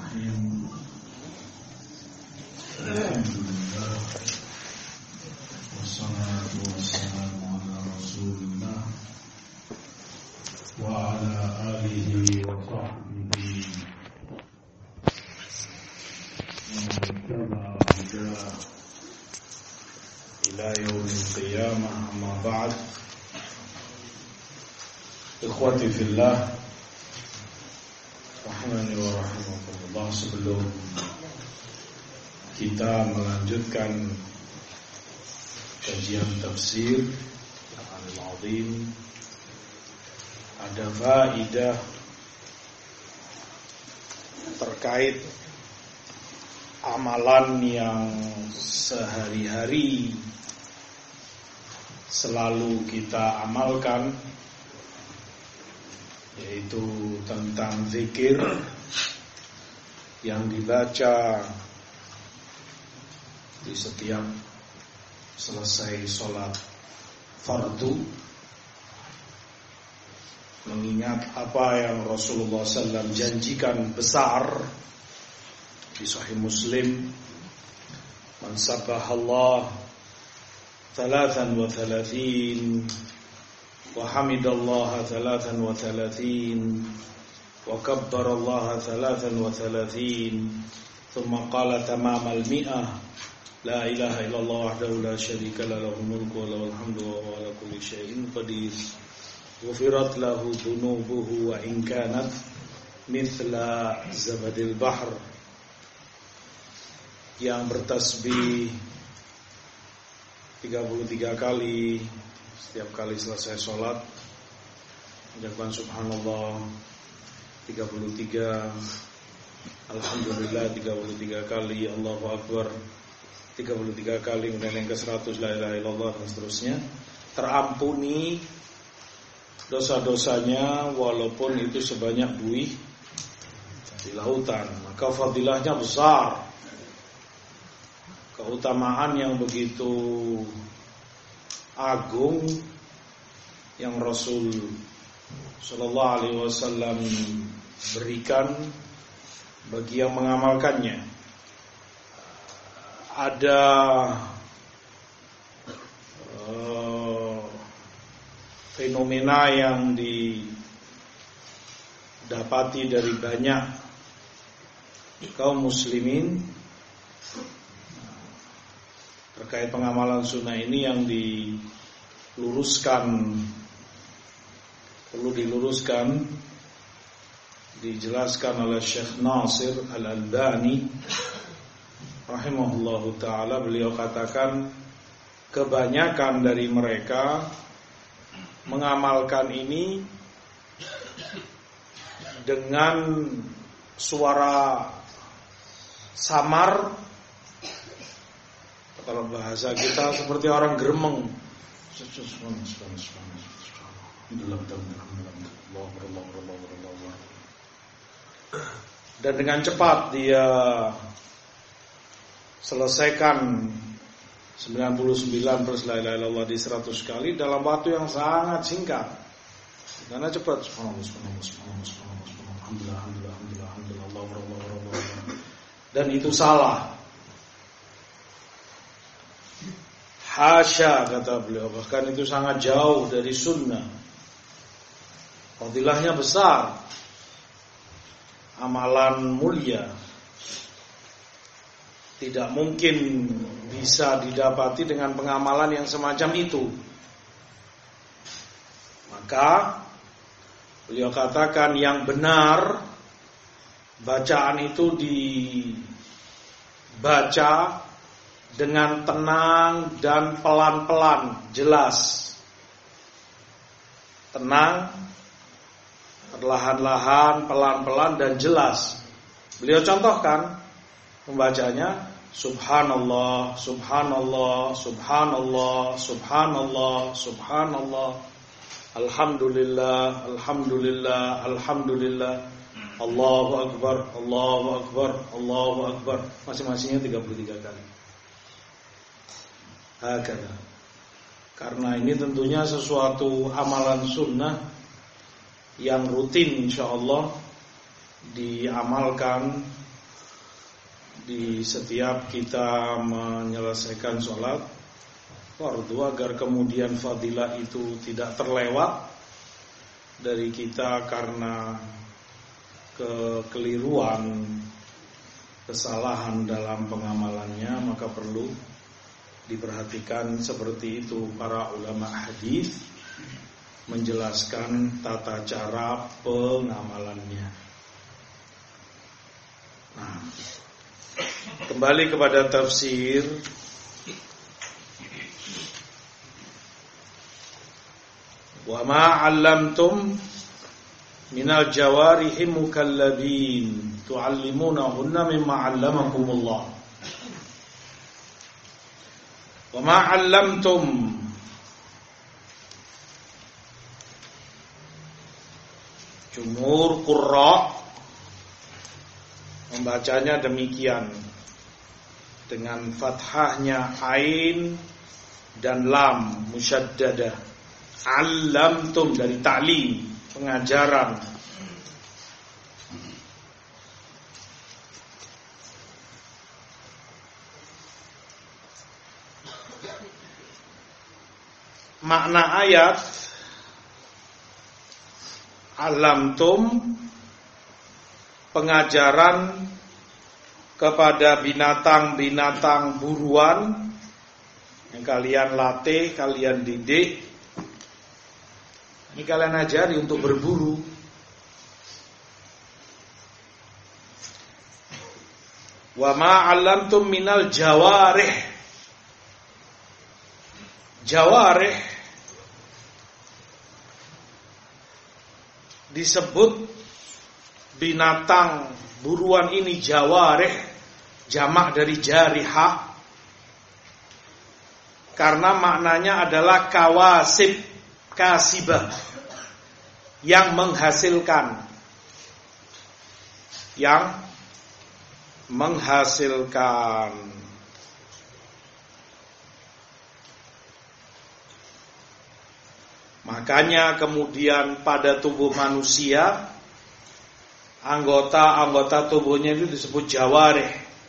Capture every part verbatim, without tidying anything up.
Bismillahirrahmanirrahim. Alhamdulillah wassalatu wassalamu ala Rasulillah wa ala alihi wa sahbihi wa tabi'a ila yaumil qiyamah, amma ba'd. Ikhwati fillah, rahimani wa rahimakumullah. Sebelum kita melanjutkan kajian tafsir Al-Qur'anul Azim, ada faedah terkait amalan yang sehari-hari selalu kita amalkan, yaitu tentang zikir yang dibaca di setiap selesai sholat fardu, mengingat apa yang Rasulullah sallallahu alaihi wasallam janjikan besar di Sahih Muslim, man sabbahallah thalathan wa thalathin wa hamidallaha thalathan wa thalathin wa kabbarallaha thalathan wa thalathin thumma qala tamamal mi'ah la ilaha illallah wahdahu la syarika lah lahul mulku wa lahul hamdu wa huwa ala kulli syai'in qadir ghufirat lahu dhunubuhu wa in kanat mithla zabadil bahr. Yang bertasbih tiga puluh tiga kali setiap kali selesai sholat, mengucapkan subhanallah tiga puluh tiga, alhamdulillah tiga puluh tiga kali, Allahu akbar tiga puluh tiga kali, kemudian yang ke seratus la ilaha illallah, dan seterusnya, terampuni dosa-dosanya walaupun itu sebanyak buih di lautan. Maka fadilahnya besar, keutamaan yang begitu agung yang Rasul sallallahu alaihi wasallam berikan bagi yang mengamalkannya. Ada uh, fenomena yang didapati dari banyak kaum muslimin terkait pengamalan sunnah ini, yang diluruskan, perlu diluruskan, dijelaskan oleh Syekh Nasir Al-Albani rahimahullahu ta'ala. Beliau katakan kebanyakan dari mereka mengamalkan ini dengan suara samar, kalau bahasa kita seperti orang gremeng, dan dengan cepat dia selesaikan sembilan puluh sembilan plus la ilaha illallah di seratus kali dalam waktu yang sangat singkat, karena cepat. Subhanallah, subhanallah, subhanallah, subhanallah, subhanallah, alhamdulillah, alhamdulillah, alhamdulillah, alhamdulillah, Allah, Allah, Allah, Allah. Dan itu salah. Hasya, kata beliau, bahkan itu sangat jauh dari sunnah. Fadilahnya besar, amalan mulia, tidak mungkin bisa didapati dengan pengamalan yang semacam itu. Maka beliau katakan yang benar, bacaan itu dibaca dengan tenang dan pelan-pelan, jelas. Tenang, perlahan-lahan, pelan-pelan, dan jelas. Beliau contohkan membacanya subhanallah, subhanallah, subhanallah, subhanallah, subhanallah, alhamdulillah, alhamdulillah, alhamdulillah, Allahu akbar, Allahu akbar, Allahu akbar, masing-masingnya tiga puluh tiga kali. Hakana. Karena ini tentunya sesuatu amalan sunnah yang rutin insyaallah diamalkan di setiap kita menyelesaikan sholat fardu, agar kemudian fadilah itu tidak terlewat dari kita karena kekeliruan, kesalahan dalam pengamalannya, maka perlu diperhatikan seperti itu. Para ulama hadis menjelaskan tata cara pengamalannya. Nah, kembali kepada tafsir. Wa ma 'allamtum minal jawarihi mukallabin tu'allimunahunna mimma 'allamakumullah. Wa ma 'allamtum, jumhur qurra membacanya demikian dengan fathahnya ain dan lam musyaddadah. Allamtum dari ta'lim, pengajaran. Makna ayat allamtum, pengajaran kepada binatang-binatang buruan yang kalian latih, kalian didik. Ini kalian ajari untuk berburu. Wa ma 'allamtum minal jawarih. Jawarih disebut binatang buruan ini jawarih, jamak dari jarihah, karena maknanya adalah kawasib, kasibah, yang menghasilkan, yang menghasilkan. Makanya kemudian pada tubuh manusia, anggota-anggota tubuhnya itu disebut jawarih.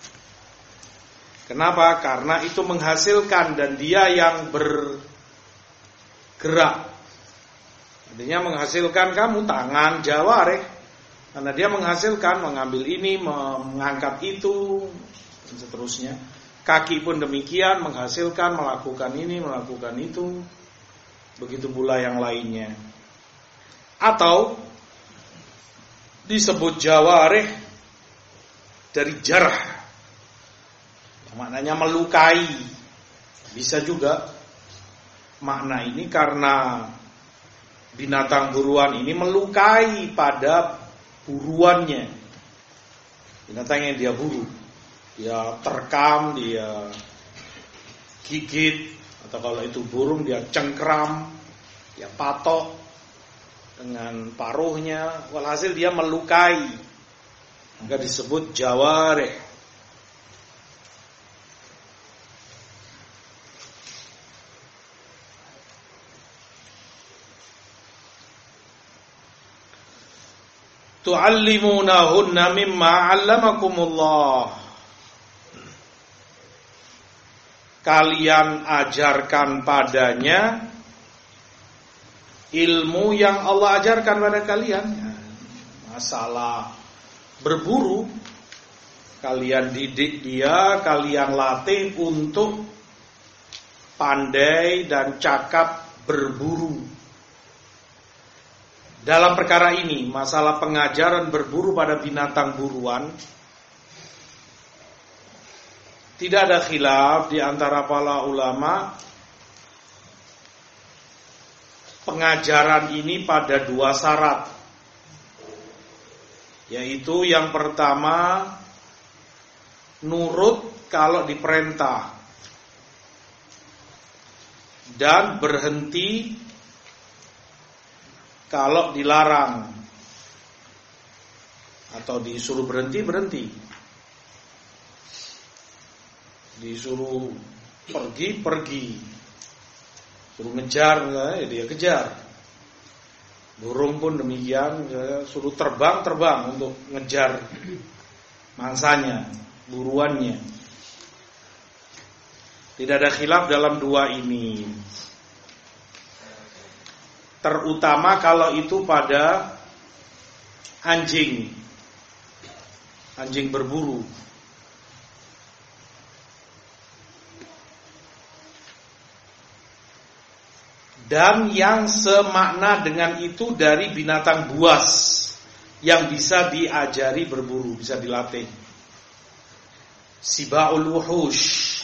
Kenapa? Karena itu menghasilkan dan dia yang bergerak. Artinya menghasilkan kamu, tangan, jawarih. Karena dia menghasilkan, mengambil ini, mengangkat itu, dan seterusnya. Kaki pun demikian, menghasilkan, melakukan ini, melakukan itu. Begitu pula yang lainnya. Atau disebut jawarih dari jarh, maknanya melukai. Bisa juga makna ini karena binatang buruan ini melukai pada buruannya, binatang yang dia buru. Dia terkam, dia gigit, atau kalau itu burung dia cengkram, dia patok dengan paruhnya, walhasil dia melukai, maka disebut jawarih. Tu'allimunahunna mimma 'allamakumullah. Kalian ajarkan padanya ilmu yang Allah ajarkan pada kalian. Masalah berburu, kalian didik dia, kalian latih untuk pandai dan cakap berburu. Dalam perkara ini, masalah pengajaran berburu pada binatang buruan, tidak ada khilaf di antara para ulama. Pengajaran ini pada dua syarat, yaitu yang pertama nurut kalau diperintah dan berhenti kalau dilarang, atau disuruh berhenti berhenti, disuruh pergi pergi, suruh ngejar ya dia kejar. Burung pun demikian, ya, suruh terbang terbang untuk ngejar mangsanya. buruannya. Tidak ada khilaf dalam dua ini. Terutama kalau itu pada anjing. Anjing berburu. Dan yang semakna dengan itu dari binatang buas yang bisa diajari berburu, bisa dilatih. Sibaul wuhush,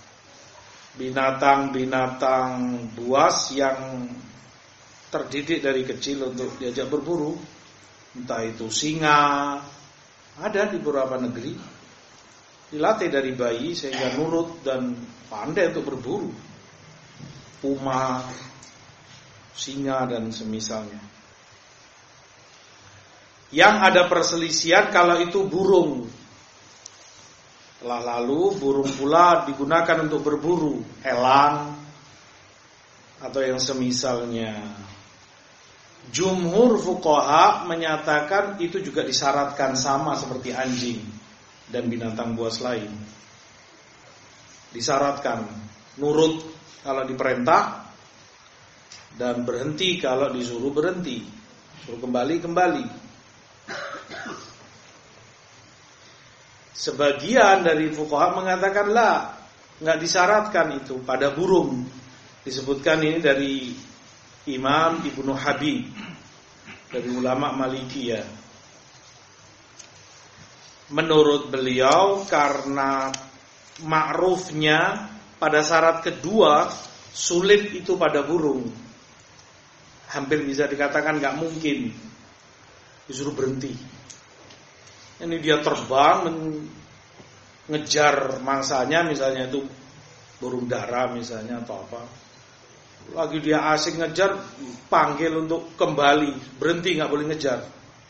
binatang-binatang buas yang terdidik dari kecil untuk diajak berburu. Entah itu singa, ada di beberapa negeri, dilatih dari bayi sehingga nurut dan pandai untuk berburu. Puma, singa dan semisalnya. Yang ada perselisihan kalau itu burung. Telah lalu burung pula digunakan untuk berburu, elang atau yang semisalnya. Jumhur fuqaha menyatakan itu juga disyaratkan sama seperti anjing dan binatang buas lain. Disyaratkan nurut kalau diperintah dan berhenti kalau disuruh berhenti, suruh kembali kembali. Sebagian dari fuqaha mengatakan lah, nggak disyaratkan itu pada burung. Disebutkan ini dari Imam Ibnu Habib, dari ulama Malikiyah. Menurut beliau karena ma'rufnya pada syarat kedua sulit itu pada burung. Hampir bisa dikatakan nggak mungkin disuruh berhenti. Ini dia terbang mengejar mangsanya, misalnya itu burung dara misalnya atau apa. Lagi dia asik ngejar, panggil untuk kembali, berhenti, nggak boleh ngejar.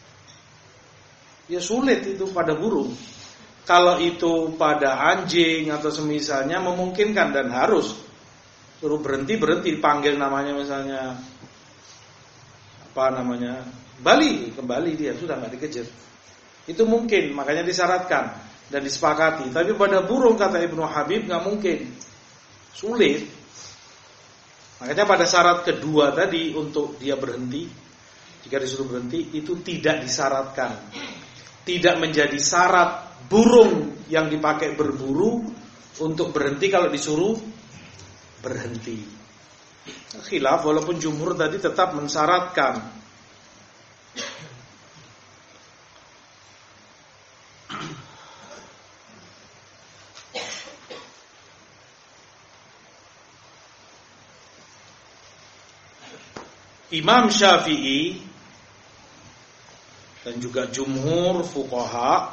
Ya sulit itu pada burung. Kalau itu pada anjing atau semisalnya memungkinkan dan harus suruh berhenti berhenti, panggil namanya misalnya apa namanya, Bali, kembali dia sudah nggak dikejar. Itu mungkin, makanya disyaratkan dan disepakati. Tapi pada burung kata Ibnu Habib nggak mungkin, sulit. Makanya pada syarat kedua tadi untuk dia berhenti, jika disuruh berhenti itu tidak disyaratkan, tidak menjadi syarat burung yang dipakai berburu untuk berhenti kalau disuruh berhenti. Khilaf, walaupun jumhur tadi tetap mensyaratkan. Imam Syafi'i dan juga jumhur fuqaha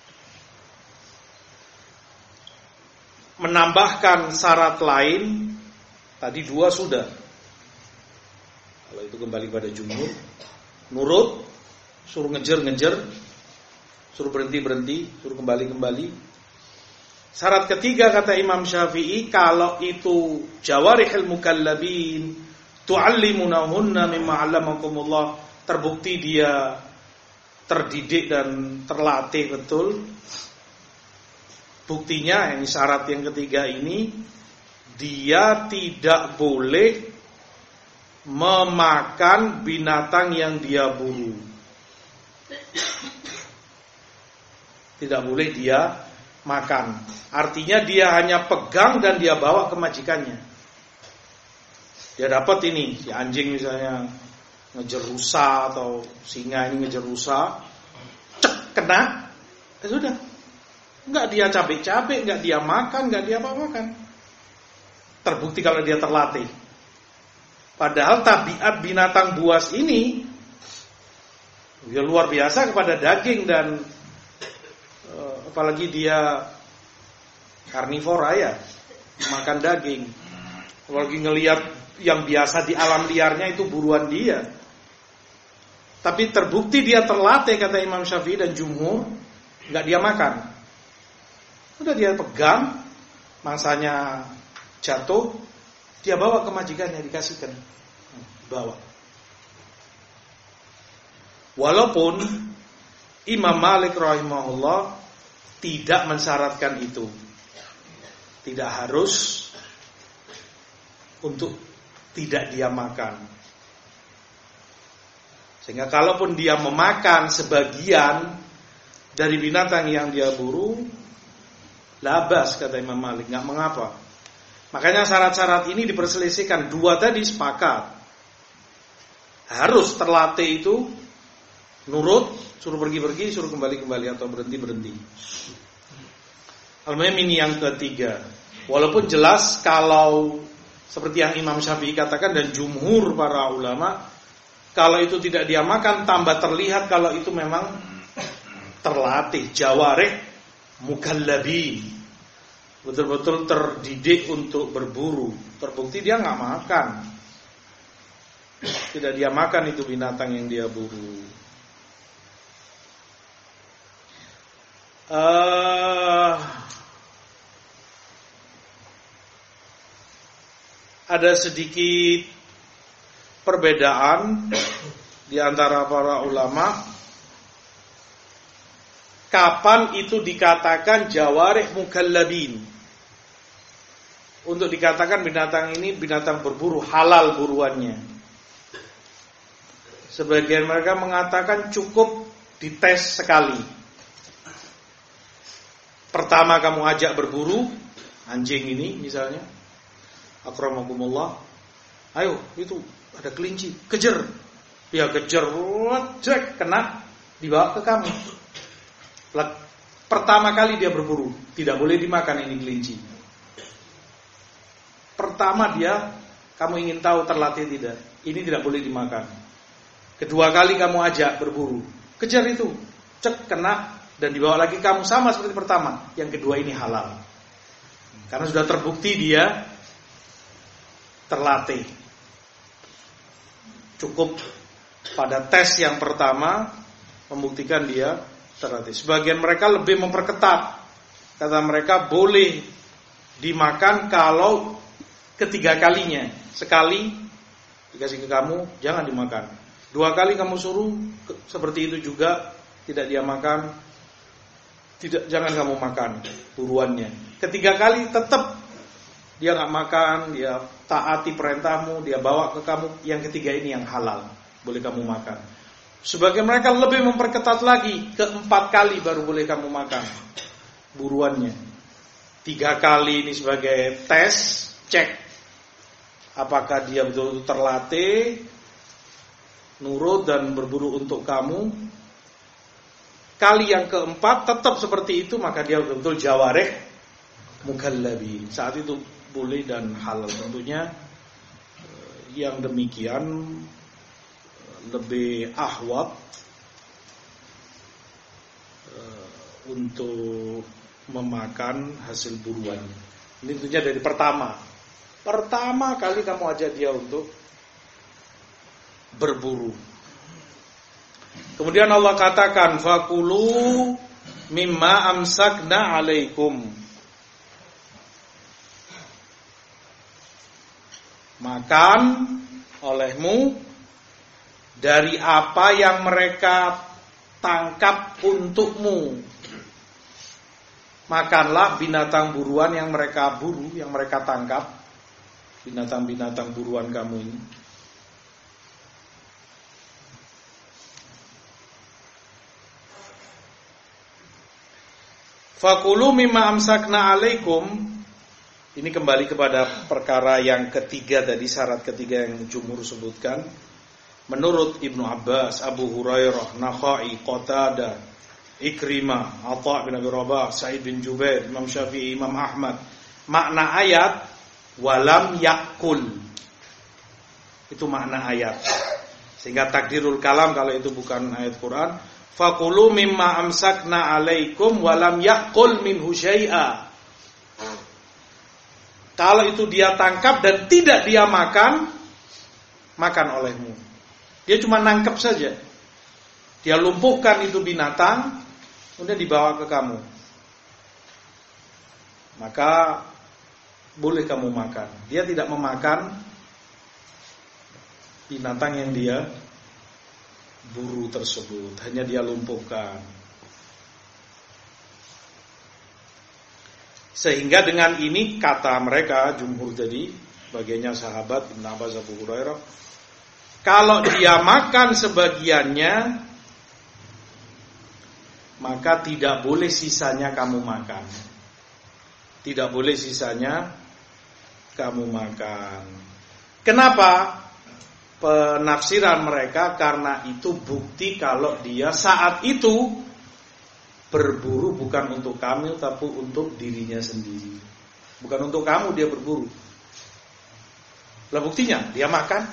menambahkan syarat lain. Tadi dua sudah. Kalau itu kembali pada jumhur, nurut, suruh ngejar-ngejar, suruh berhenti-berhenti, suruh kembali-kembali. Syarat ketiga kata Imam Syafi'i, kalau itu jawarihil mukallabin tu'allimunahunna mimma 'allamakumullah, terbukti dia terdidik dan terlatih betul. Buktinya ini syarat yang ketiga ini, dia tidak boleh memakan binatang yang dia buru. Tidak boleh dia makan. Artinya dia hanya pegang dan dia bawa ke majikannya. Dia dapat ini, si anjing misalnya ngejar rusa atau singa ini ngejar rusa, cek kena, ya sudah, nggak dia cabik-cabik, nggak dia makan, nggak dia apa-apakan. Terbukti kalau dia terlatih. Padahal tabiat binatang buas ini ya luar biasa kepada daging dan uh, apalagi dia karnivora ya, makan daging. Apalagi ngelihat yang biasa di alam liarnya itu buruan dia. Tapi terbukti dia terlatih kata Imam Syafi'i dan jumhur, nggak dia makan. Udah dia pegang, mangsanya jatuh, dia bawa ke majikannya, dikasihkan, bawa. Walaupun Imam Malik rahimahullah tidak mensyaratkan itu. Tidak harus untuk tidak dia makan. Sehingga kalaupun dia memakan sebagian dari binatang yang dia buru, labas kata Imam Malik, nggak mengapa. Makanya syarat-syarat ini diperselisihkan. Dua tadi sepakat, harus terlatih itu, nurut, suruh pergi-pergi, suruh kembali-kembali atau berhenti-berhenti. Al-Muhim ini yang ketiga. Walaupun jelas kalau seperti yang Imam Syafi'i katakan dan jumhur para ulama, kalau itu tidak dia makan, tambah terlihat kalau itu memang terlatih, jawarih mukallabin, betul-betul terdidik untuk berburu. Terbukti dia nggak makan, tidak dia makan itu binatang yang dia buru. Uh, ada sedikit perbedaan di antara para ulama kapan itu dikatakan jawarih mukallabin. Untuk dikatakan binatang ini binatang berburu, halal buruannya. Sebagian mereka mengatakan cukup dites sekali. Pertama kamu ajak berburu anjing ini misalnya, akramakumullah, ayo itu ada kelinci, kejar. Ya kejar, cek kena, dibawa ke kamu. Pertama kali dia berburu, tidak boleh dimakan ini kelinci. Pertama dia, kamu ingin tahu terlatih tidak, ini tidak boleh dimakan. Kedua kali kamu ajak berburu, kejar itu, cek kena, dan dibawa lagi kamu, sama seperti pertama. Yang kedua ini halal, karena sudah terbukti dia terlatih. Cukup pada tes yang pertama membuktikan dia terlatih. Sebagian mereka lebih memperketat. Kata mereka boleh dimakan kalau ketiga kalinya. Sekali dikasih ke kamu, jangan dimakan. Dua kali kamu suruh seperti itu juga, tidak dia makan, tidak, jangan kamu makan buruannya. Ketiga kali tetap dia nggak makan, dia taati perintahmu, dia bawa ke kamu. Yang ketiga ini yang halal, boleh kamu makan. Sebagian mereka lebih memperketat lagi, keempat kali baru boleh kamu makan buruannya. Tiga kali ini sebagai tes, cek apakah dia betul-betul terlatih, nurut dan berburu untuk kamu. Kali yang keempat tetap seperti itu, maka dia betul-betul jawarih mukallabi. Saat itu boleh dan halal. Tentunya yang demikian lebih ahwat untuk memakan hasil buruannya. Ini tentunya dari pertama. Pertama kali kamu ajak dia untuk berburu. Kemudian Allah katakan, fakulu mimma amsakna alaikum. Makan olehmu dari apa yang mereka tangkap untukmu. Makanlah binatang buruan yang mereka buru, yang mereka tangkap. Binatang-binatang buruan kamu ini. Fakulu mimma amsakna alaikum. Ini kembali kepada perkara yang ketiga tadi, syarat ketiga yang jumhur sebutkan. Menurut Ibnu Abbas, Abu Hurairah, Nakhai, Qatadah, Ikrimah, Atha bin Abi Rabah, Sa'id bin Jubair, Imam Syafi'i, Imam Ahmad, makna ayat walam yakul. Itu makna ayat. Sehingga takdirul kalam kalau itu bukan ayat Quran, fakulu mimma amsakna alaikum walam yakul minhu syai'a. Kalau itu dia tangkap dan tidak dia makan, makan olehmu. Dia cuma nangkep saja. Dia lumpuhkan itu binatang, kemudian dibawa ke kamu. Maka boleh kamu makan. Dia tidak memakan binatang yang dia buru tersebut, hanya dia lumpuhkan. Sehingga dengan ini kata mereka jumhur tadi, bagiannya sahabat Ibn Abbas, Abu Hurairah, kalau dia makan sebagiannya, maka tidak boleh sisanya kamu makan. Tidak boleh sisanya kamu makan. Kenapa? Penafsiran mereka karena itu bukti kalau dia saat itu berburu bukan untuk kamu tapi untuk dirinya sendiri. Bukan untuk kamu dia berburu. Lah buktinya dia makan.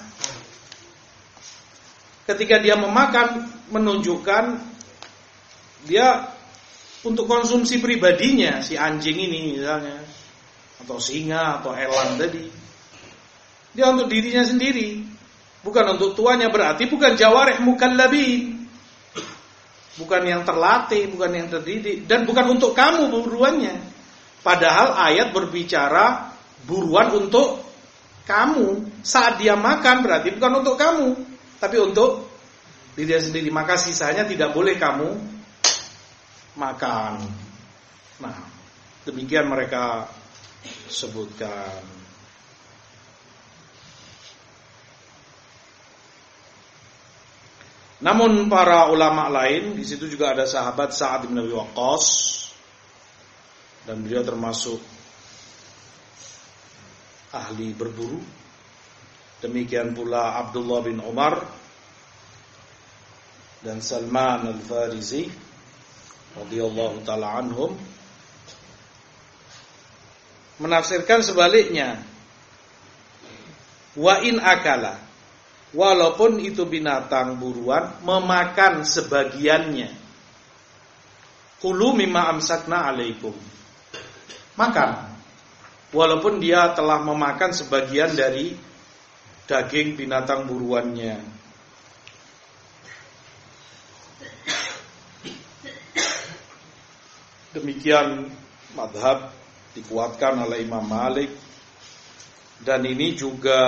Ketika dia memakan menunjukkan dia untuk konsumsi pribadinya, si anjing ini misalnya, atau singa atau elang tadi. Dia untuk dirinya sendiri, bukan untuk tuannya. Berarti bukan jawarih mukallabin, bukan yang terlatih, bukan yang terdidik, dan bukan untuk kamu buruannya. Padahal ayat berbicara buruan untuk kamu. Saat dia makan berarti bukan untuk kamu, tapi untuk dirinya sendiri. Maka sisanya tidak boleh kamu makan. Nah, demikian mereka sebutkan. Namun para ulama lain, di situ juga ada sahabat Sa'ad bin Abi Waqqas, dan beliau termasuk ahli berburu. Demikian pula Abdullah bin Umar dan Salman al-Farisi radhiyallahu ta'ala anhum menafsirkan sebaliknya. Wa in akala, walaupun itu binatang buruan, memakan sebagiannya. Kulu mimma amsakna alaikum, makan walaupun dia telah memakan sebagian dari daging binatang buruannya. Demikian madhab dikuatkan oleh Imam Malik. Dan ini juga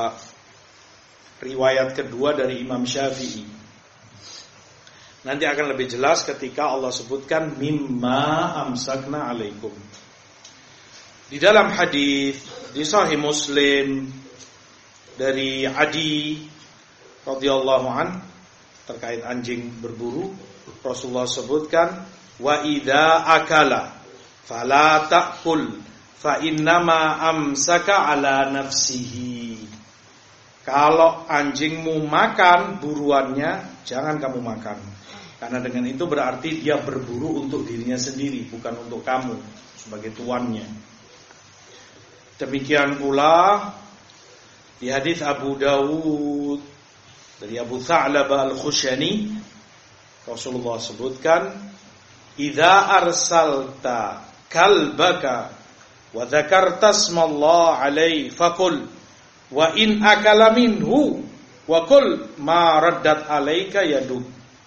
riwayat kedua dari Imam Syafi'i. Nanti akan lebih jelas ketika Allah sebutkan mimma amsakna alaikum. Di dalam hadis di Sahih Muslim dari Adi radhiyallahu an terkait anjing berburu, Rasulullah sebutkan, wa idza akala fala ta'kul fa innama amsaka ala nafsihi. Kalau anjingmu makan buruannya, jangan kamu makan. Karena dengan itu berarti dia berburu untuk dirinya sendiri, bukan untuk kamu sebagai tuannya. Demikian pula di hadis Abu Dawud dari Abu Tha'labah al-Khushani, Rasulullah sebutkan, idza arsalta kalbaka wa dzakarta ismallah alaihi faqul wa in akala minhu wa qul ma raddat alaika yadu.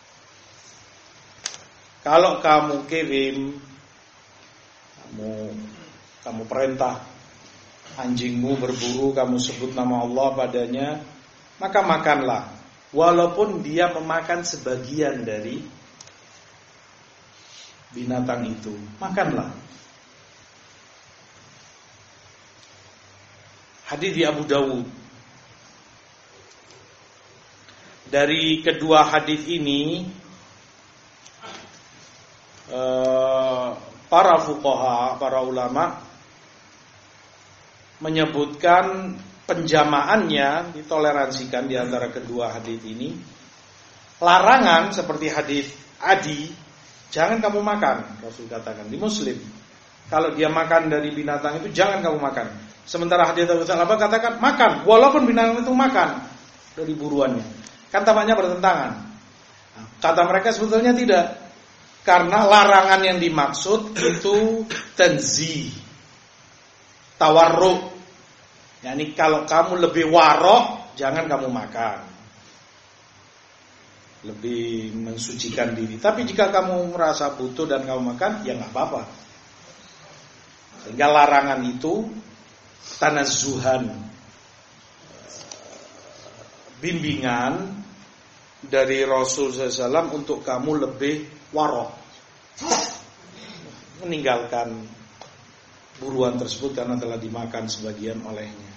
Kalau kamu kirim, kamu kamu perintah anjingmu berburu, kamu sebut nama Allah padanya, maka makanlah walaupun dia memakan sebagian dari binatang itu, makanlah. Hadis di Abu Dawud. Dari kedua hadis ini para fuqaha, para ulama menyebutkan penjamaannya ditoleransikan di antara kedua hadis ini. Larangan seperti hadis Adi, jangan kamu makan, Rasul katakan di Muslim. Kalau dia makan dari binatang itu, jangan kamu makan. Sementara hadis Abu Tha'labah katakan makan, walaupun binatang itu makan dari buruannya. Kan tampaknya bertentangan. Kata mereka sebetulnya tidak, karena larangan yang dimaksud itu tanzih, tawarruk. Yani kalau kamu lebih warok, jangan kamu makan, lebih mensucikan diri. Tapi jika kamu merasa butuh dan kamu makan, ya nggak apa-apa. Sehingga larangan itu tanazzuhan, bimbingan dari Rasul sallallahu alaihi wasallam untuk kamu lebih warok, meninggalkan buruan tersebut karena telah dimakan sebagian olehnya.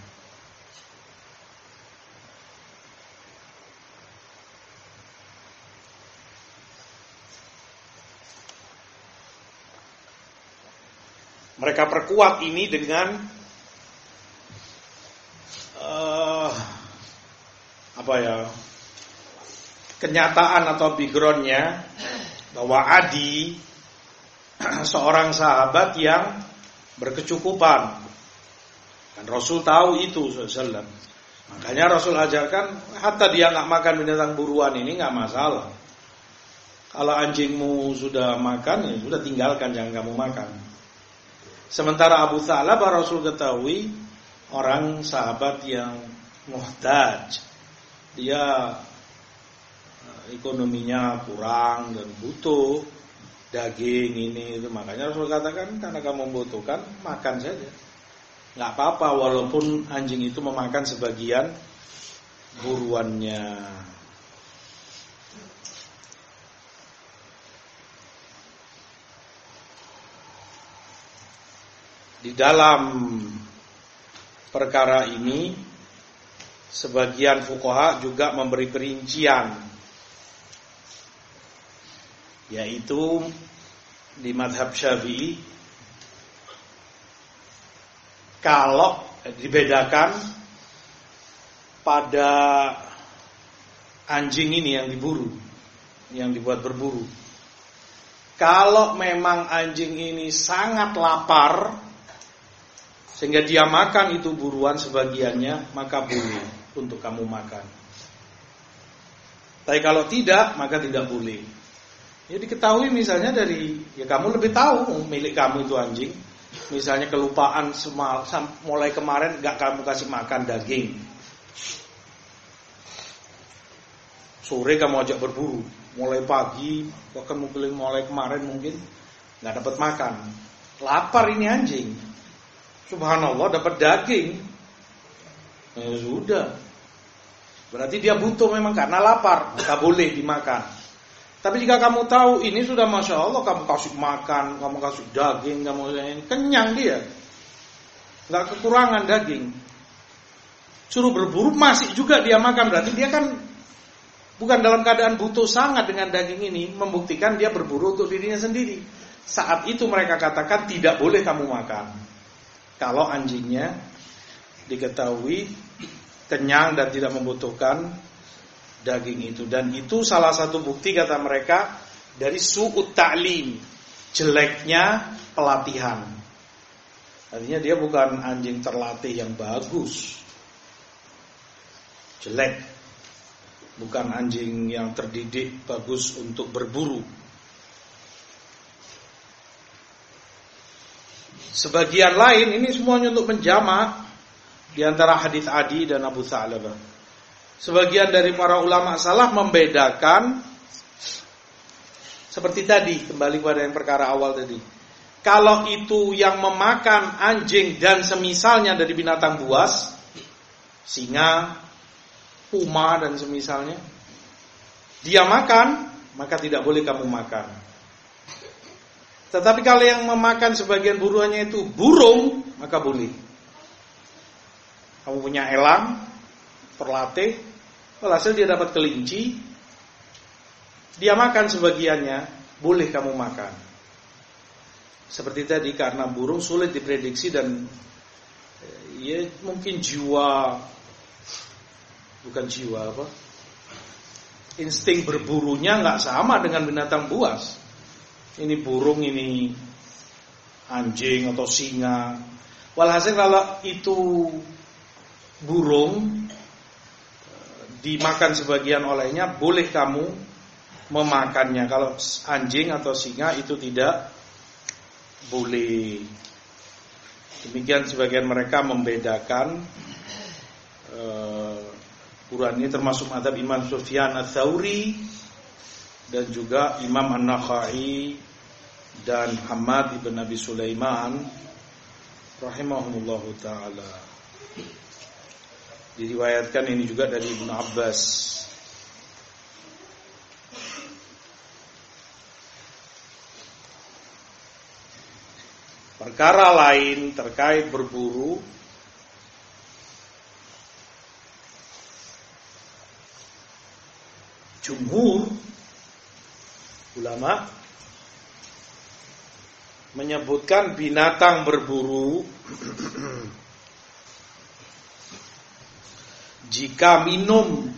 Mereka perkuat ini dengan uh, apa ya, kenyataan atau backgroundnya bahwa Adi seorang sahabat yang berkecukupan, dan Rasul tahu itu sallallahu alaihi wasallam. Makanya Rasul ajarkan, hatta dia nggak makan binatang buruan ini nggak masalah. Kalau anjingmu sudah makan, ya sudah tinggalkan, jangan kamu makan. Sementara Abu Tha'labah Rasul ketahui orang sahabat yang muhtaj, dia ekonominya kurang dan butuh daging ini itu. Makanya Rasul katakan, karena kamu membutuhkan, makan saja, nggak apa-apa walaupun anjing itu memakan sebagian buruannya. Di dalam perkara ini sebagian fuqaha juga memberi perincian, yaitu di mazhab Syafi'i kalau dibedakan pada anjing ini yang diburu, yang dibuat berburu. Kalau memang anjing ini sangat lapar sehingga dia makan itu buruan sebagiannya, maka boleh untuk kamu makan. Tapi kalau tidak, maka tidak boleh. Ya diketahui misalnya dari, ya kamu lebih tahu milik kamu itu anjing. Misalnya kelupaan semal, mulai kemarin gak kamu kasih makan daging. Sore kamu ajak berburu, mulai pagi, bahkan mungkin mulai kemarin mungkin gak dapat makan. Lapar ini anjing. Subhanallah dapat daging, ya sudah, berarti dia butuh memang karena lapar, tak boleh dimakan. Tapi jika kamu tahu ini sudah masya Allah, kamu kasih makan, kamu kasih daging, kamu kenyang dia, nggak kekurangan daging, suruh berburu masih juga dia makan, berarti dia kan bukan dalam keadaan butuh sangat dengan daging ini, membuktikan dia berburu untuk dirinya sendiri. Saat itu mereka katakan tidak boleh kamu makan. Kalau anjingnya diketahui kenyang dan tidak membutuhkan daging itu. Dan itu salah satu bukti kata mereka dari su'ut ta'lim, jeleknya pelatihan. Artinya dia bukan anjing terlatih yang bagus, jelek. Bukan anjing yang terdidik bagus untuk berburu. Sebagian lain ini semuanya untuk menjamak di antara hadis Adi dan Abu Tha'labah. Sebagian dari para ulama salaf membedakan seperti tadi, kembali pada yang perkara awal tadi. Kalau itu yang memakan anjing dan semisalnya dari binatang buas, singa, puma dan semisalnya, dia makan, maka tidak boleh kamu makan. Tetapi kalau yang memakan sebagian buruannya itu burung, maka boleh. Kamu punya elang, terlatih, walhasil dia dapat kelinci, dia makan sebagiannya, boleh kamu makan. Seperti tadi, karena burung sulit diprediksi dan ya mungkin jiwa, bukan jiwa apa, insting berburunya nggak sama dengan binatang buas. Ini burung, ini anjing atau singa. Walhasil kalau itu burung dimakan sebagian olehnya, boleh kamu memakannya. Kalau anjing atau singa itu tidak boleh. Demikian sebagian mereka membedakan uh, buruan ini, termasuk mazhab Imam Sufyan Ats-Tsauri dan juga Imam An-Nakhai dan Hamad ibn Abi Sulaiman rahimahumullahu ta'ala. Diriwayatkan ini juga dari Ibnu Abbas. Perkara lain terkait berburu, jumhur ulama menyebutkan binatang berburu jika minum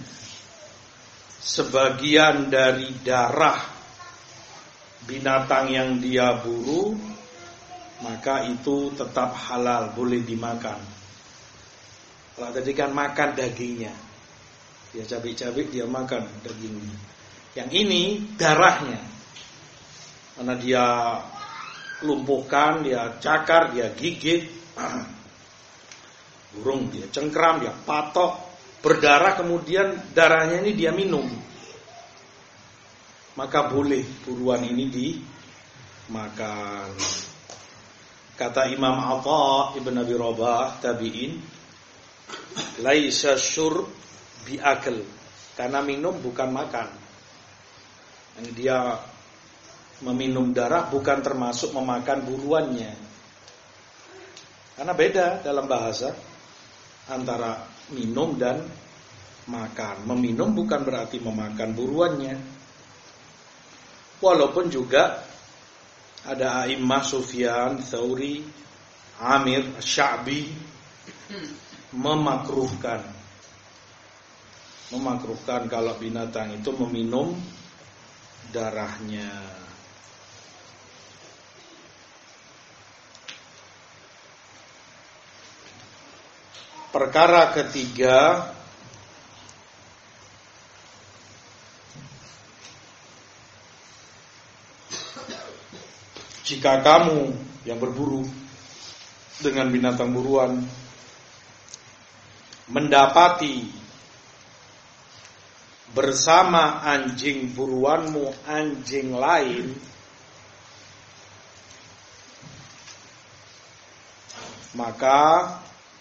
sebagian dari darah binatang yang dia buru, maka itu tetap halal, boleh dimakan. Kalau tadi kan makan dagingnya, dia cabik-cabik, dia makan dagingnya. Yang ini darahnya, karena dia lumpuhkan, dia cakar, dia gigit, burung dia cengkram, dia patok, berdarah, kemudian darahnya ini dia minum, maka boleh buruan ini dimakan. Kata Imam Atha Ibn Abi Rabah tabi'in, laisa syurb bi'akl, karena minum bukan makan. Yang dia meminum darah bukan termasuk memakan buruannya. Karena beda dalam bahasa antara minum dan makan. Meminum bukan berarti memakan buruannya. Walaupun juga ada a'immah Sufyan, Tsauri, Amir, Sya'bi memakruhkan memakruhkan kalau binatang itu meminum darahnya. Perkara ketiga, jika kamu yang berburu dengan binatang buruan mendapati bersama anjing buruanmu anjing lain, maka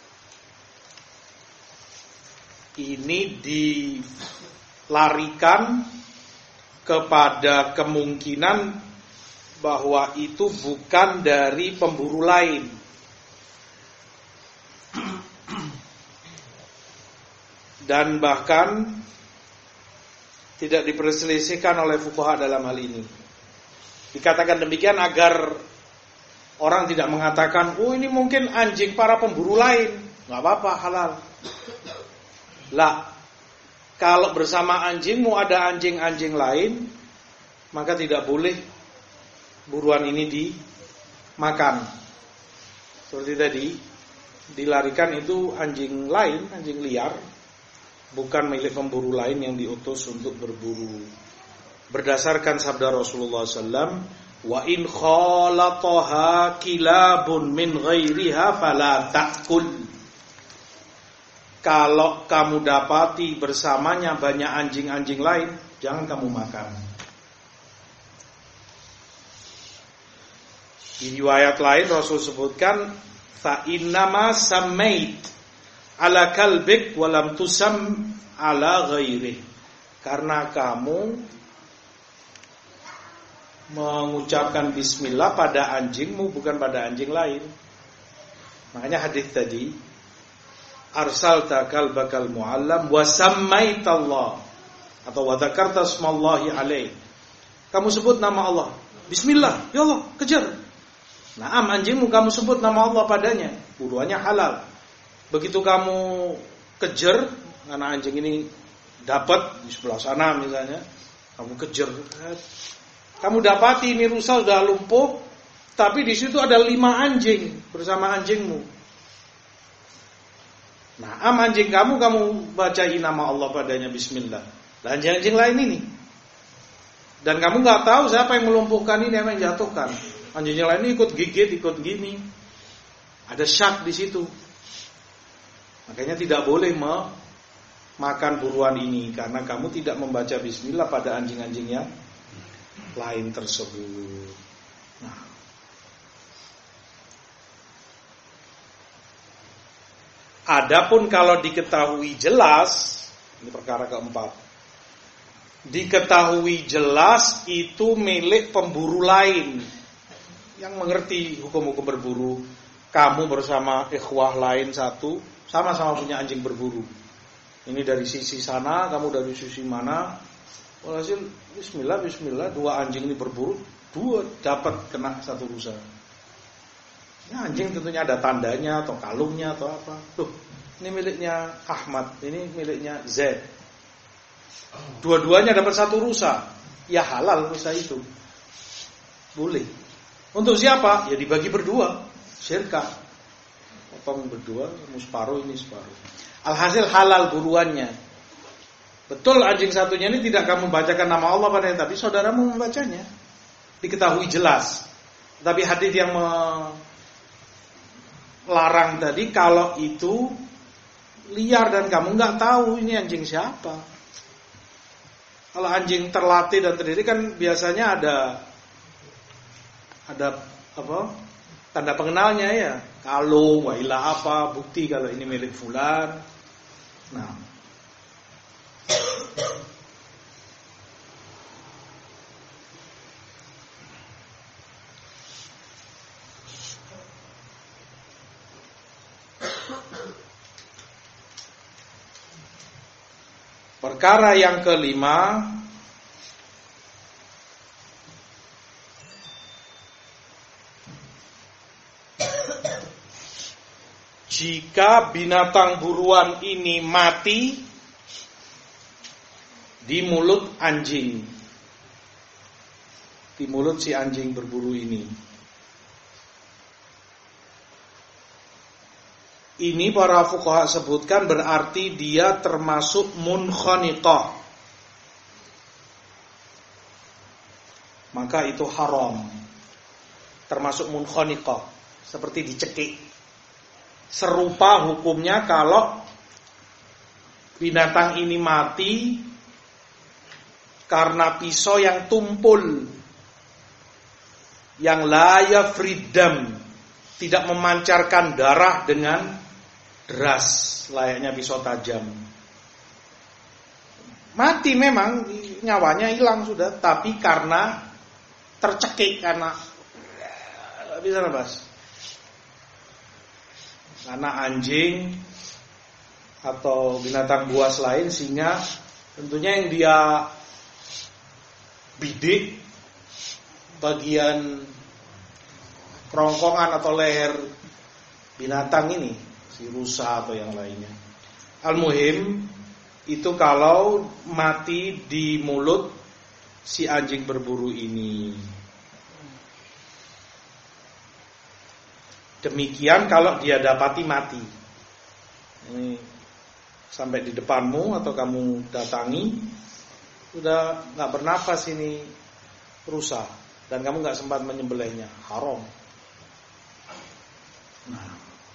ini dilarikan kepada kemungkinan bahwa itu bukan dari pemburu lain. Dan bahkan tidak diperselisihkan oleh fuqaha dalam hal ini. Dikatakan demikian agar orang tidak mengatakan, oh ini mungkin anjing para pemburu lain. Gak apa-apa, halal. Lah, kalau bersama anjingmu ada anjing-anjing lain, maka tidak boleh buruan ini dimakan. Seperti tadi, dilarikan itu anjing lain, anjing liar, bukan milik pemburu lain yang diutus untuk berburu. Berdasarkan sabda Rasulullah sallallahu alaihi wasallam, wa in khalataha kilabun min ghairiha fala ta'kul. Kalau kamu dapati bersamanya banyak anjing-anjing lain, jangan kamu makan. Di riwayat lain Rasul sebutkan, fa innama sammait ala kalbik walam tusam ala ghairi. Karena kamu mengucapkan bismillah pada anjingmu, bukan pada anjing lain. Makanya hadis tadi, arsalta kalbakal muallam wa sammaitallah, atau wa dzakarta smallahi alaih. Kamu sebut nama Allah, bismillah, ya Allah, kejar. Naam, anjingmu kamu sebut nama Allah padanya, buruannya halal. Begitu kamu kejar, karena anjing ini dapat di sebelah sana misalnya, kamu kejar, kamu dapati ini rusa sudah lumpuh, tapi di situ ada lima anjing bersama anjingmu. Nah, am anjing kamu, kamu bacain nama Allah padanya, bismillah. Dan anjing-anjing lain ini, dan kamu nggak tahu siapa yang melumpuhkan ini, yang menjatuhkan. Anjing lain ini ikut gigit, ikut gini, ada syak di situ. Makanya tidak boleh memakan buruan ini, karena kamu tidak membaca bismillah pada anjing-anjing yang lain tersebut. Nah, adapun kalau diketahui jelas, ini perkara keempat, diketahui jelas itu milik pemburu lain, yang mengerti hukum-hukum berburu. Kamu bersama ikhwah lain satu, sama-sama punya anjing berburu. Ini dari sisi sana, kamu dari sisi mana. Walhasil bismillah, bismillah, dua anjing ini berburu, dua dapat kena satu rusa. Ya, anjing tentunya ada tandanya atau kalungnya atau apa. Tuh, ini miliknya Ahmad, ini miliknya Z. Dua-duanya dapat satu rusa. Ya halal rusa itu. Boleh. Untuk siapa? Ya dibagi berdua. Syirka. Potong berdua, kamu separuh, ini separuh. Alhasil halal buruannya. Betul anjing satunya ini tidak kamu bacakan nama Allah padanya, tapi saudaramu membacanya. Diketahui jelas. Tapi hadis yang melarang tadi kalau itu liar dan kamu nggak tahu ini anjing siapa. Kalau anjing terlatih dan terdidik kan biasanya ada ada apa? Tanda pengenalnya ya, kalung, wailah apa, bukti kalau ini milik fulan. Nah, perkara yang kelima, jika binatang buruan ini mati di mulut anjing, di mulut si anjing berburu ini, ini para fuqaha sebutkan berarti dia termasuk munkhaniqah, maka itu haram, termasuk munkhaniqah, seperti dicekik. Serupa hukumnya kalau binatang ini mati karena pisau yang tumpul, yang la yafriddam, tidak memancarkan darah dengan deras layaknya pisau tajam. Mati memang, nyawanya hilang sudah, tapi karena tercekik, karena bisa nafas. Karena anjing atau binatang buas lain, singa, tentunya yang dia bidik bagian kerongkongan atau leher binatang ini, si rusa atau yang lainnya. Al-muhim itu kalau mati di mulut si anjing berburu ini. Demikian kalau dia dapati mati. Ini sampai di depanmu atau kamu datangi, sudah nggak bernafas ini rusa dan kamu nggak sempat menyembelihnya, haram. Nah,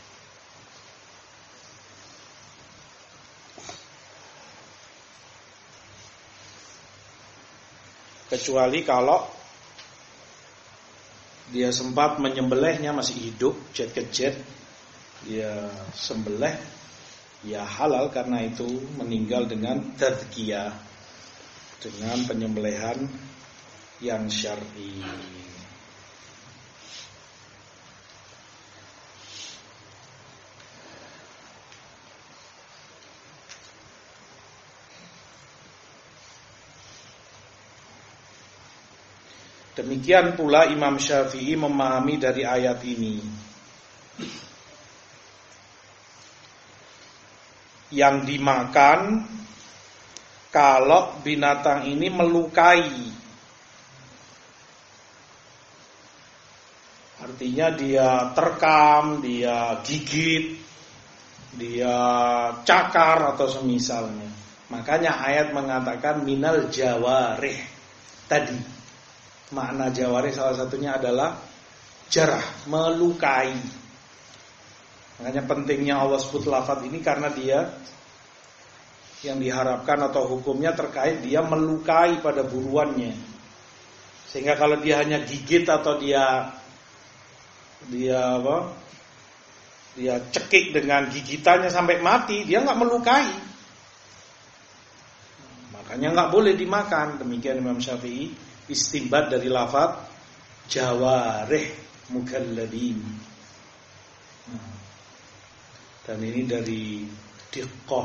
kecuali kalau dia sempat menyembelihnya masih hidup, jet ke jet, dia sembelih, ya halal karena itu meninggal dengan tadzkiyah, dengan penyembelihan yang syar'i. Demikian pula Imam Syafi'i memahami dari ayat ini. Yang dimakan kalau binatang ini melukai. Artinya dia terkam, dia gigit, dia cakar atau semisalnya. Makanya ayat mengatakan minal jawarih tadi. Makna jawarih salah satunya adalah jarah, melukai. Makanya pentingnya Allah sebut lafaz ini karena dia yang diharapkan atau hukumnya terkait dia melukai pada buruannya. Sehingga kalau dia hanya gigit atau dia dia apa? Dia cekik dengan gigitannya sampai mati, dia enggak melukai. Makanya enggak boleh dimakan. Demikian Imam Syafi'i istinbat dari lafaz jawarih. mukallabin. Nah, dan ini dari diqqah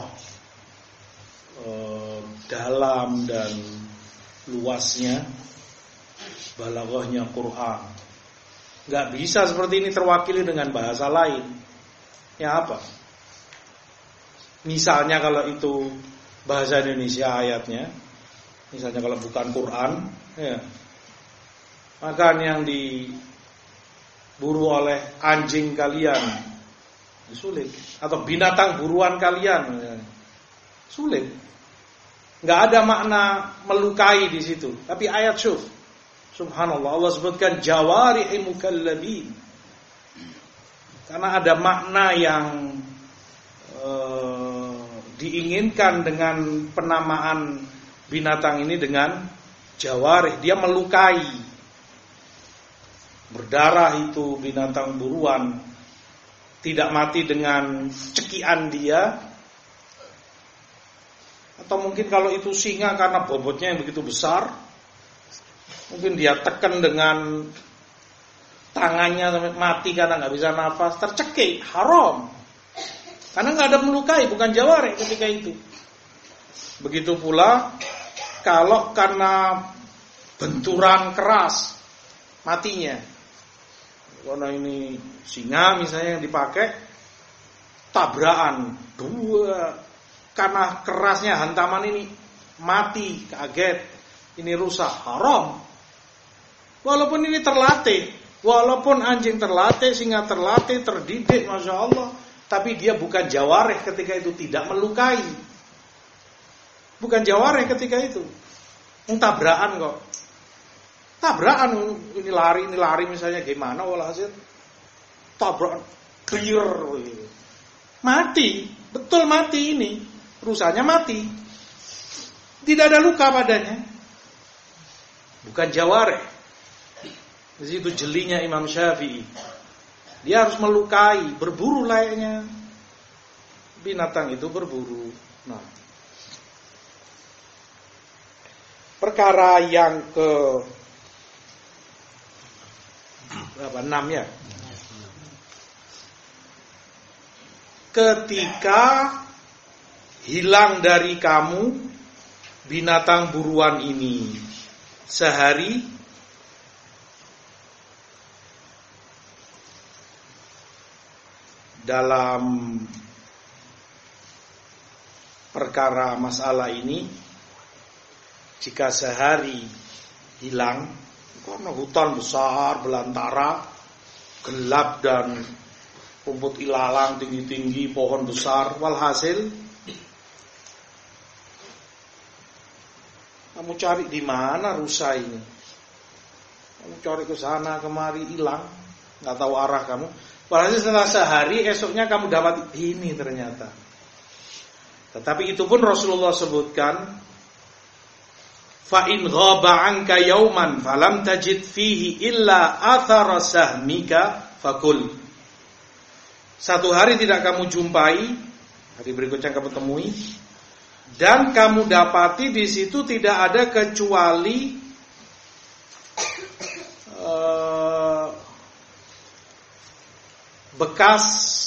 eh, dalam dan luasnya balaghahnya Quran. Gak bisa seperti ini terwakili dengan bahasa lain. Ya apa? Misalnya kalau itu bahasa Indonesia ayatnya, misalnya kalau bukan Quran, ya, maka yang diburu oleh anjing kalian sulit, atau binatang buruan kalian sulit. Nggak ada makna melukai di situ. Tapi ayat syuf, subhanallah, Allah sebutkan jawarihi mukallabin, karena ada makna yang eh, diinginkan dengan penamaan binatang ini dengan jawarih. Dia melukai, berdarah itu binatang buruan. Tidak mati dengan cekian dia, atau mungkin kalau itu singa karena bobotnya yang begitu besar, mungkin dia tekan dengan tangannya sampai mati karena nggak bisa nafas, tercekik, haram. Karena nggak ada melukai, bukan jawarih ketika itu. Begitu pula kalau karena benturan keras matinya. Karena ini singa misalnya yang dipakai, tabrakan dua, karena kerasnya hantaman ini mati, kaget, ini rusak, haram. Walaupun ini terlatih, walaupun anjing terlatih, singa terlatih, terdidik, masya Allah, tapi dia bukan jawarih ketika itu, tidak melukai. Bukan jawarih ketika itu, tabrakan kok. Tabrakan, ini lari, ini lari misalnya gimana, walhasil tabrakan, clear, mati, betul mati ini, rusaknya mati, tidak ada luka padanya, bukan jawarih. Di situ jelinya Imam Syafi'i, dia harus melukai, berburu layaknya binatang itu berburu. Nah, perkara yang ke berapa? Enam ya. Ketika hilang dari kamu binatang buruan ini sehari, dalam perkara masalah ini, jika sehari hilang karena hutan besar, belantara, gelap dan rumput ilalang tinggi-tinggi, pohon besar, walhasil kamu cari di mana rusa ini, kamu cari ke sana kemari, hilang, nggak tahu arah kamu. Walhasil setelah sehari, esoknya kamu dapat ini ternyata. Tetapi itu pun Rasulullah sebutkan, fa in ghaba anka yauman falam tajid fihi illa athara sahmika fakul. Satu hari tidak kamu jumpai, hari berikutnya kamu temui, dan kamu dapati di situ tidak ada kecuali uh, bekas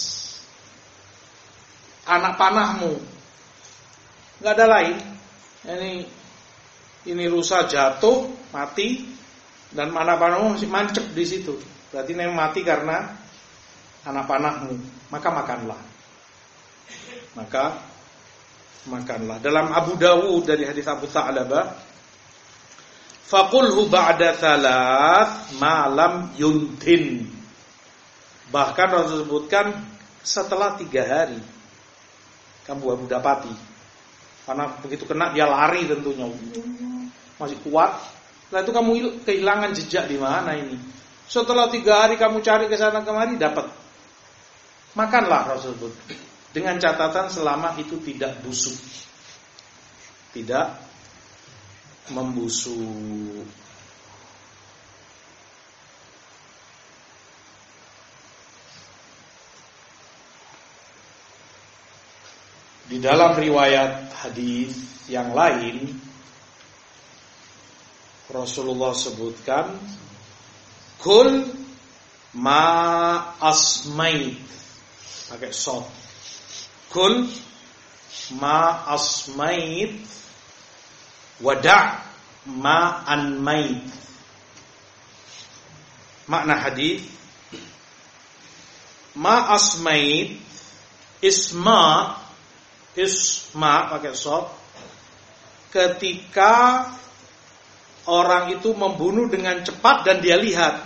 anak panahmu, nggak ada lain. Ini ini rusa jatuh mati dan anak panahmu masih mancep di situ. Berarti memang mati karena anak panahmu. Maka makanlah. Maka makanlah. Dalam Abu Dawud dari hadis Abu Tha'labah, faqulhu ba'da thalath ma lam yuntin. Bahkan Rasul sebutkan setelah tiga hari kamu baru dapati. Karena begitu kena dia lari tentunya, masih kuat. Setelah itu kamu kehilangan jejak di mana ini. Setelah tiga hari kamu cari ke sana kemari dapat. Makanlah Rasul sebut. Dengan catatan selama itu tidak busuk, tidak membusuk. Di dalam riwayat hadis yang lain, Rasulullah sebutkan, kul ma asmait pakai shad. Kul ma asmait wada' ma anmait. Makna hadis, ma asmait, isma, isma pakai shad, ketika orang itu membunuh dengan cepat dan dia lihat.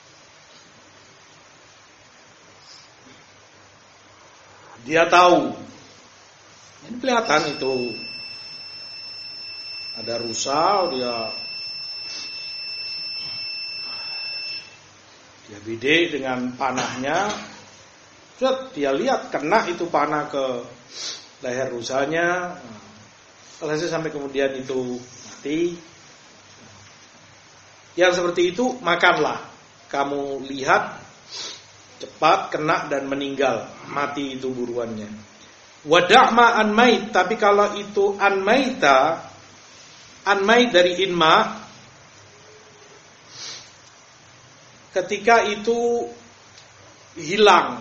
Dia tahu. Ini kelihatan itu ada rusa, dia dia bidik dengan panahnya. Dia lihat kena itu panah ke leher rusanya. Selesai sampai kemudian itu mati. Yang seperti itu makanlah. Kamu lihat cepat kena dan meninggal, mati itu buruannya. Wada'ma anmait, tapi kalau itu anmaita, anmait dari inma, ketika itu hilang,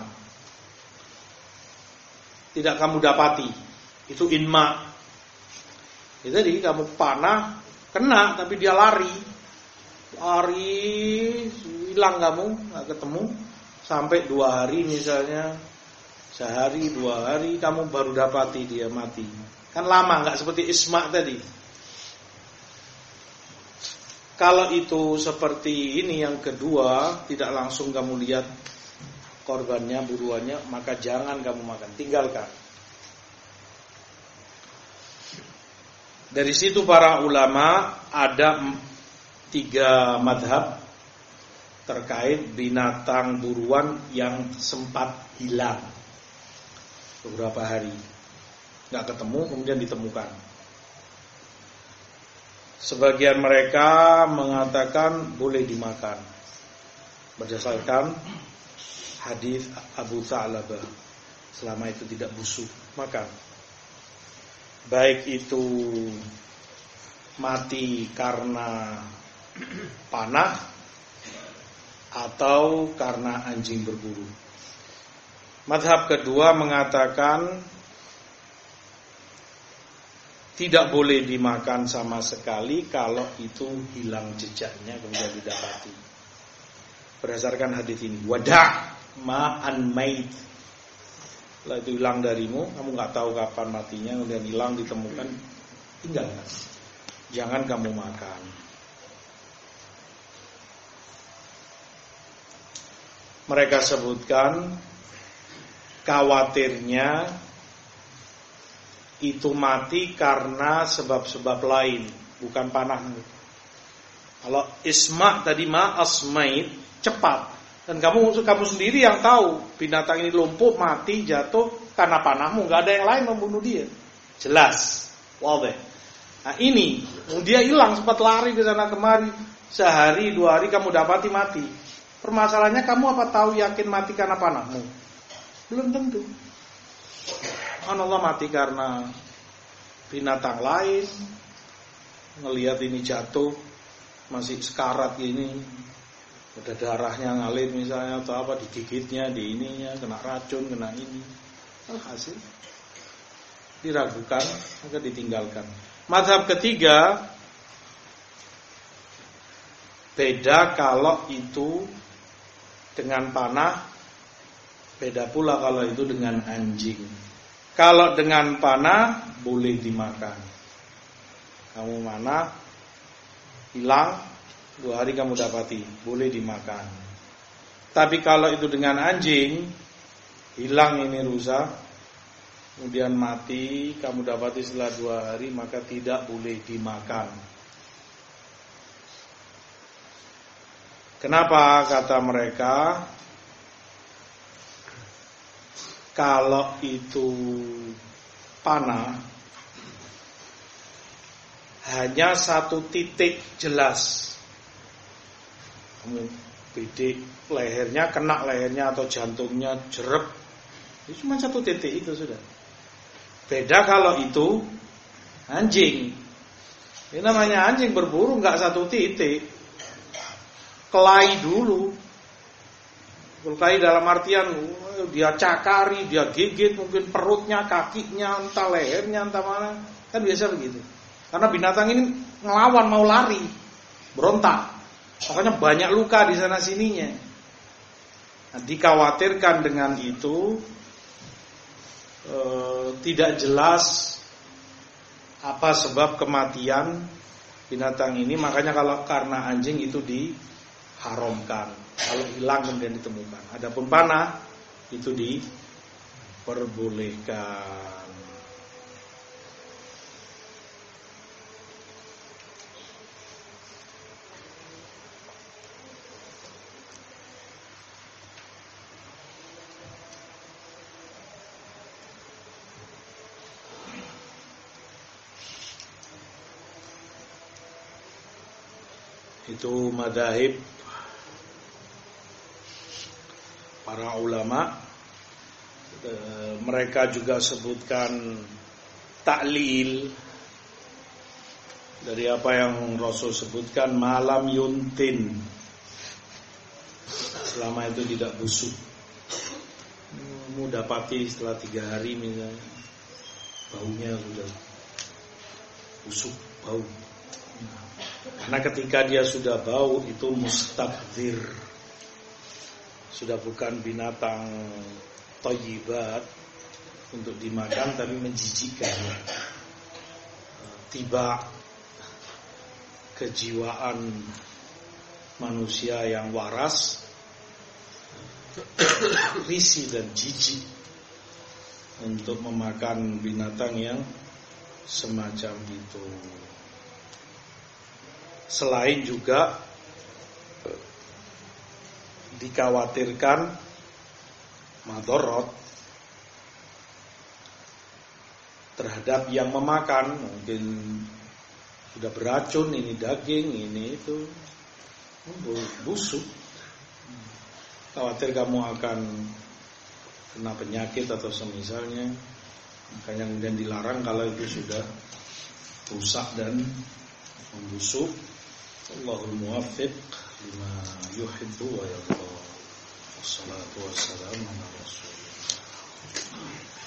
tidak kamu dapati, itu inma. Jadi kamu panah kena tapi dia lari, lari hilang kamu nggak ketemu. Sampai dua hari misalnya, sehari dua hari kamu baru dapati dia mati. Kan lama, nggak seperti isma tadi. Kalau itu seperti ini yang kedua, tidak langsung kamu lihat korbannya, buruannya, maka jangan kamu makan, tinggalkan. Dari situ para ulama ada tiga madhab terkait binatang buruan yang sempat hilang beberapa hari, nggak ketemu kemudian ditemukan. Sebagian mereka mengatakan boleh dimakan berdasarkan hadis Abu Tha'labah, selama itu tidak busuk makan. Baik itu mati karena panah atau karena anjing berburu. Madhab kedua mengatakan tidak boleh dimakan sama sekali kalau itu hilang jejaknya kemudian didapati. Berdasarkan hadis ini, wada' ma anmait. Kalau itu hilang darimu, kamu nggak tahu kapan matinya, kemudian hilang ditemukan, tinggalkan. Jangan kamu makan. Mereka sebutkan khawatirnya itu mati karena sebab-sebab lain, bukan panahmu. Kalau isma tadi ma asmait, cepat. Dan kamu kamu sendiri yang tahu binatang ini lumpuh, mati, jatuh karena panahmu, nggak ada yang lain membunuh dia. Jelas, wadih. Nah ini, dia hilang sempat lari ke sana kemari, sehari dua hari kamu dapati mati. Permasalahannya kamu apa tahu yakin mati karena panahmu? Belum tentu. Allah mati karena binatang lain, ngelihat ini jatuh masih sekarat gini, ada darahnya ngalir misalnya atau apa, digigitnya, di ininya kena racun, kena ini, hasil diragukan maka ditinggalkan. Mazhab ketiga, beda kalau itu dengan panah, beda pula kalau itu dengan anjing. Kalau dengan panah boleh dimakan. Kamu mana hilang, dua hari kamu dapati, boleh dimakan. Tapi kalau itu dengan anjing, hilang ini rusa, kemudian mati, kamu dapati setelah dua hari, maka tidak boleh dimakan. Kenapa kata mereka? Kalau itu panah, hanya satu titik jelas. Kamu bidik lehernya, kena lehernya atau jantungnya jerep, itu cuma satu titik itu sudah. Beda kalau itu anjing. Ini namanya anjing berburu, nggak satu titik. Kelahi dulu. Melukai dalam artian dia cakari, dia gigit mungkin perutnya, kakinya, entah lehernya, entah mana. Kan biasa begitu. Karena binatang ini ngelawan, mau lari, berontak. Makanya banyak luka di sana sininya. Nah, dikhawatirkan dengan itu eh, tidak jelas apa sebab kematian binatang ini. Makanya kalau karena anjing itu diharamkan. Kalau hilang kemudian ditemukan. Adapun panah itu diperbolehkan. Itu madhahib para ulama. E, mereka juga sebutkan taklil dari apa yang Rasul sebutkan, malam yuntin, selama itu tidak busuk. Mudapati setelah tiga hari misalnya baunya sudah busuk, bau. Karena ketika dia sudah bau itu mustaqdir, sudah bukan binatang thayyibat untuk dimakan, tapi menjijikkan. Tiba kejiwaan manusia yang waras, risih dan jijik untuk memakan binatang yang semacam itu. Selain juga dikhawatirkan madorot terhadap yang memakan, mungkin sudah beracun, ini daging, ini itu busuk, khawatir kamu akan kena penyakit atau semisalnya, makanya kemudian dilarang kalau itu sudah rusak dan membusuk. Allahul muwaffiq lima yuhibbu wa yarda. Wassalatu wassalamu ala rasulillah.